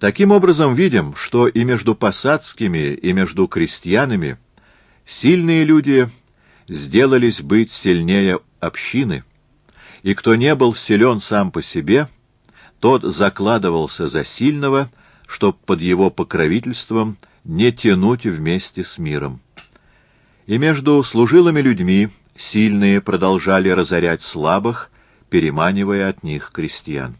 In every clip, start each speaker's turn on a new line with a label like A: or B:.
A: Таким образом, видим, что и между посадскими, и между крестьянами сильные люди сделались быть сильнее общины, и кто не был силен сам по себе, тот закладывался за сильного, чтоб под его покровительством не тянуть вместе с миром. И между служилыми людьми сильные продолжали разорять слабых, переманивая от них крестьян.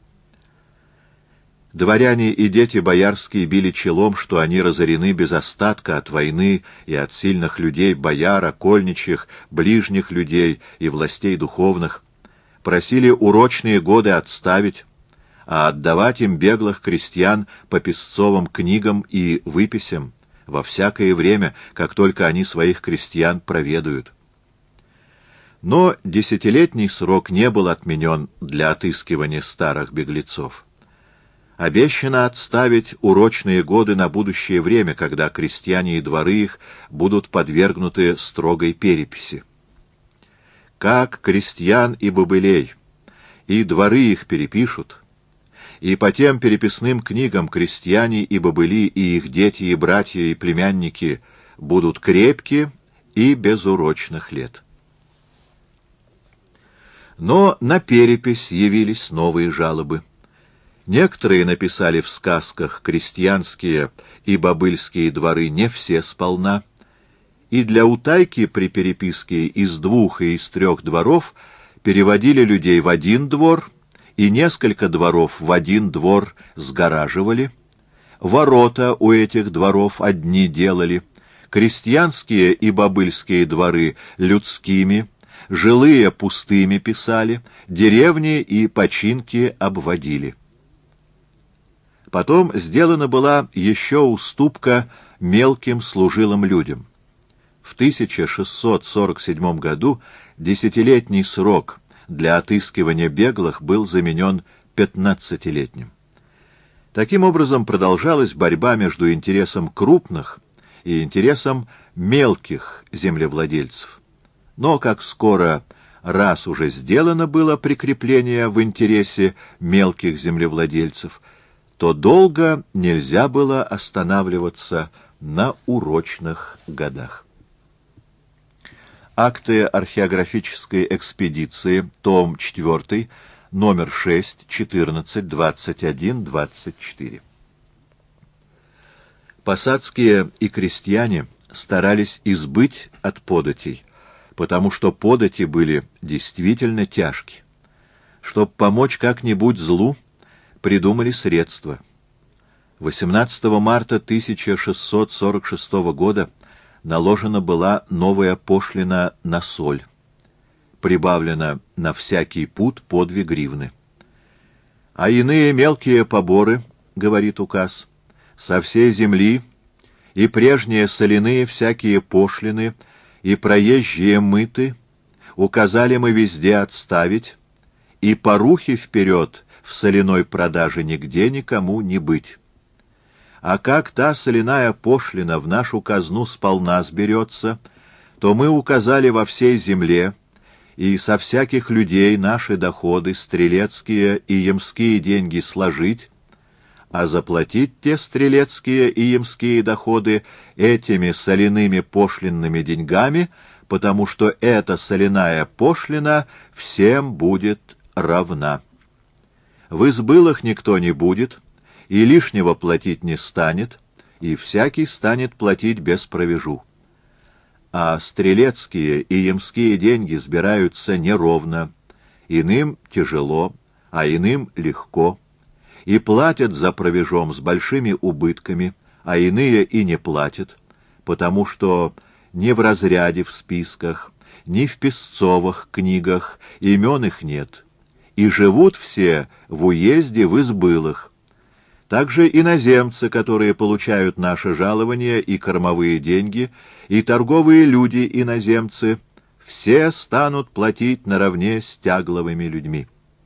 A: Дворяне и дети боярские били челом, что они разорены без остатка от войны и от сильных людей, бояр, окольничьих, ближних людей и властей духовных. Просили урочные годы отставить, а отдавать им беглых крестьян по песцовым книгам и выписям во всякое время, как только они своих крестьян проведают. Но десятилетний срок не был отменен для отыскивания старых беглецов. Обещано отставить урочные годы на будущее время, когда крестьяне и дворы их будут подвергнуты строгой переписи. Как крестьян и бобылей, и дворы их перепишут, и по тем переписным книгам крестьяне и бобыли, и их дети, и братья, и племянники будут крепки и без урочных лет. Но на перепись явились новые жалобы. Некоторые написали в сказках крестьянские и бобыльские дворы не все сполна, и для утайки при переписке из 2 и из 3 дворов переводили людей в один двор, и несколько дворов в один двор сгораживали, ворота у этих дворов одни делали, крестьянские и бобыльские дворы людскими, жилые пустыми писали, деревни и починки обводили. Потом сделана была еще уступка мелким служилым людям. В 1647 году десятилетний срок для отыскивания беглых был заменен 15-летним. Таким образом продолжалась борьба между интересом крупных и интересом мелких землевладельцев. Но как скоро раз уже сделано было прикрепление в интересе мелких землевладельцев, то долго нельзя было останавливаться на урочных годах. Акты археографической экспедиции, том 4, номер 6, 14, 21, 24. Посадские и крестьяне старались избыть от податей, потому что подати были действительно тяжки. Чтоб помочь как-нибудь злу, придумали средства. 18 марта 1646 года наложена была новая пошлина на соль, прибавлена на всякий пуд по 2 гривны. А иные мелкие поборы, говорит указ, со всей земли и прежние соляные всякие пошлины и проезжие мыты указали мы везде отставить, и порухи вперед в соляной продаже нигде никому не быть. А как та соляная пошлина в нашу казну сполна сберется, то мы указали во всей земле и со всяких людей наши доходы, стрелецкие и ямские деньги сложить, а заплатить те стрелецкие и ямские доходы этими соляными пошлинными деньгами, потому что эта соляная пошлина всем будет равна. В избылах никто не будет, и лишнего платить не станет, и всякий станет платить без провежу. А стрелецкие и ямские деньги сбираются неровно, иным тяжело, а иным легко, и платят за провежом с большими убытками, а иные и не платят, потому что ни в разряде в списках, ни в песцовых книгах имен их нет, и живут все в уезде в избылах. Также иноземцы, которые получают наше жалование и кормовые деньги, и торговые люди-иноземцы, все станут платить наравне с тягловыми людьми.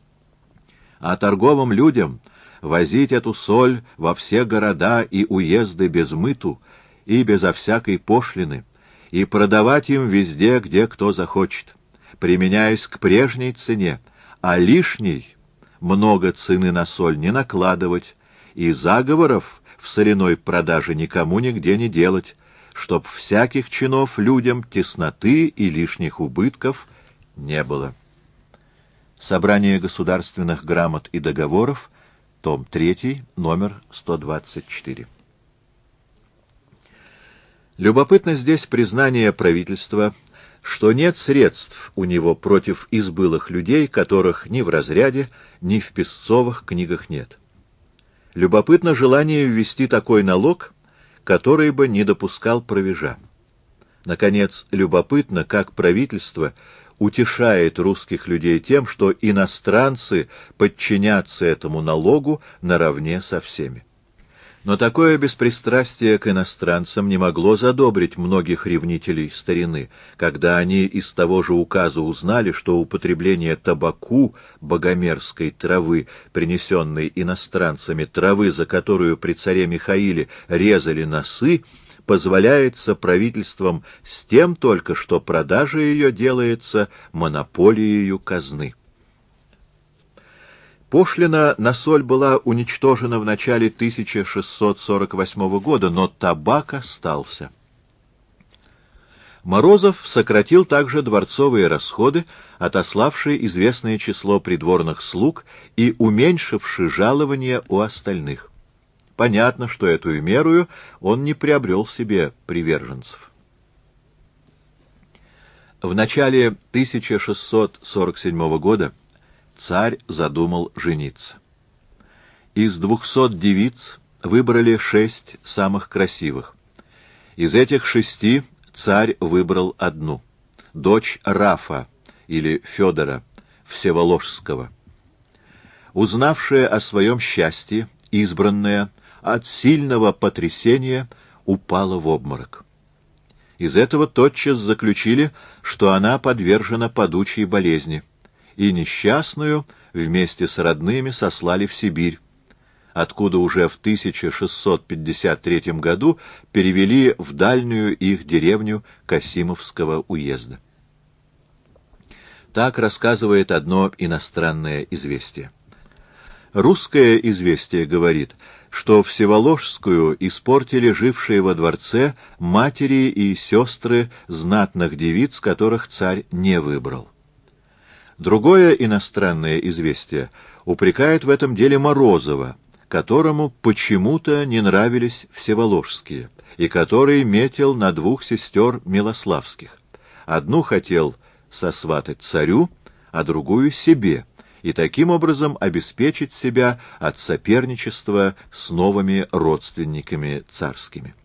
A: А торговым людям возить эту соль во все города и уезды без мыту и безо всякой пошлины, и продавать им везде, где кто захочет, применяясь к прежней цене, а лишней много цены на соль не накладывать, и заговоров в соляной продаже никому нигде не делать, чтоб всяких чинов людям тесноты и лишних убытков не было. Собрание государственных грамот и договоров, том 3, номер 124. Любопытно здесь признание правительства, что нет средств у него против избылых людей, которых ни в разряде, ни в песцовых книгах нет. Любопытно желание ввести такой налог, который бы не допускал провежа. Наконец, любопытно, как правительство утешает русских людей тем, что иностранцы подчинятся этому налогу наравне со всеми. Но такое беспристрастие к иностранцам не могло задобрить многих ревнителей старины, когда они из того же указа узнали, что употребление табаку, богомерзкой травы, принесенной иностранцами, травы, за которую при царе Михаиле резали носы, позволяется правительством с тем только, что продажа ее делается монополией казны. Пошлина на соль была уничтожена в начале 1648 года, но табак остался. Морозов сократил также дворцовые расходы, отославший известное число придворных слуг и уменьшивший жалования у остальных. Понятно, что эту меру он не приобрел себе приверженцев. В начале 1647 года царь задумал жениться. Из 200 девиц выбрали 6 самых красивых. Из этих 6 царь выбрал одну, дочь Рафа или Федора Всеволожского. Узнавшая о своем счастье, избранная от сильного потрясения упала в обморок. Из этого тотчас заключили, что она подвержена падучей болезни, и несчастную вместе с родными сослали в Сибирь, откуда уже в 1653 году перевели в дальнюю их деревню Касимовского уезда. Так рассказывает одно иностранное известие. Русское известие говорит, что Всеволожскую испортили жившие во дворце матери и сестры знатных девиц, которых царь не выбрал. Другое иностранное известие упрекает в этом деле Морозова, которому почему-то не нравились всеволожские, и который метил на 2 сестер Милославских. Одну хотел сосватать царю, а другую себе, и таким образом обеспечить себя от соперничества с новыми родственниками царскими.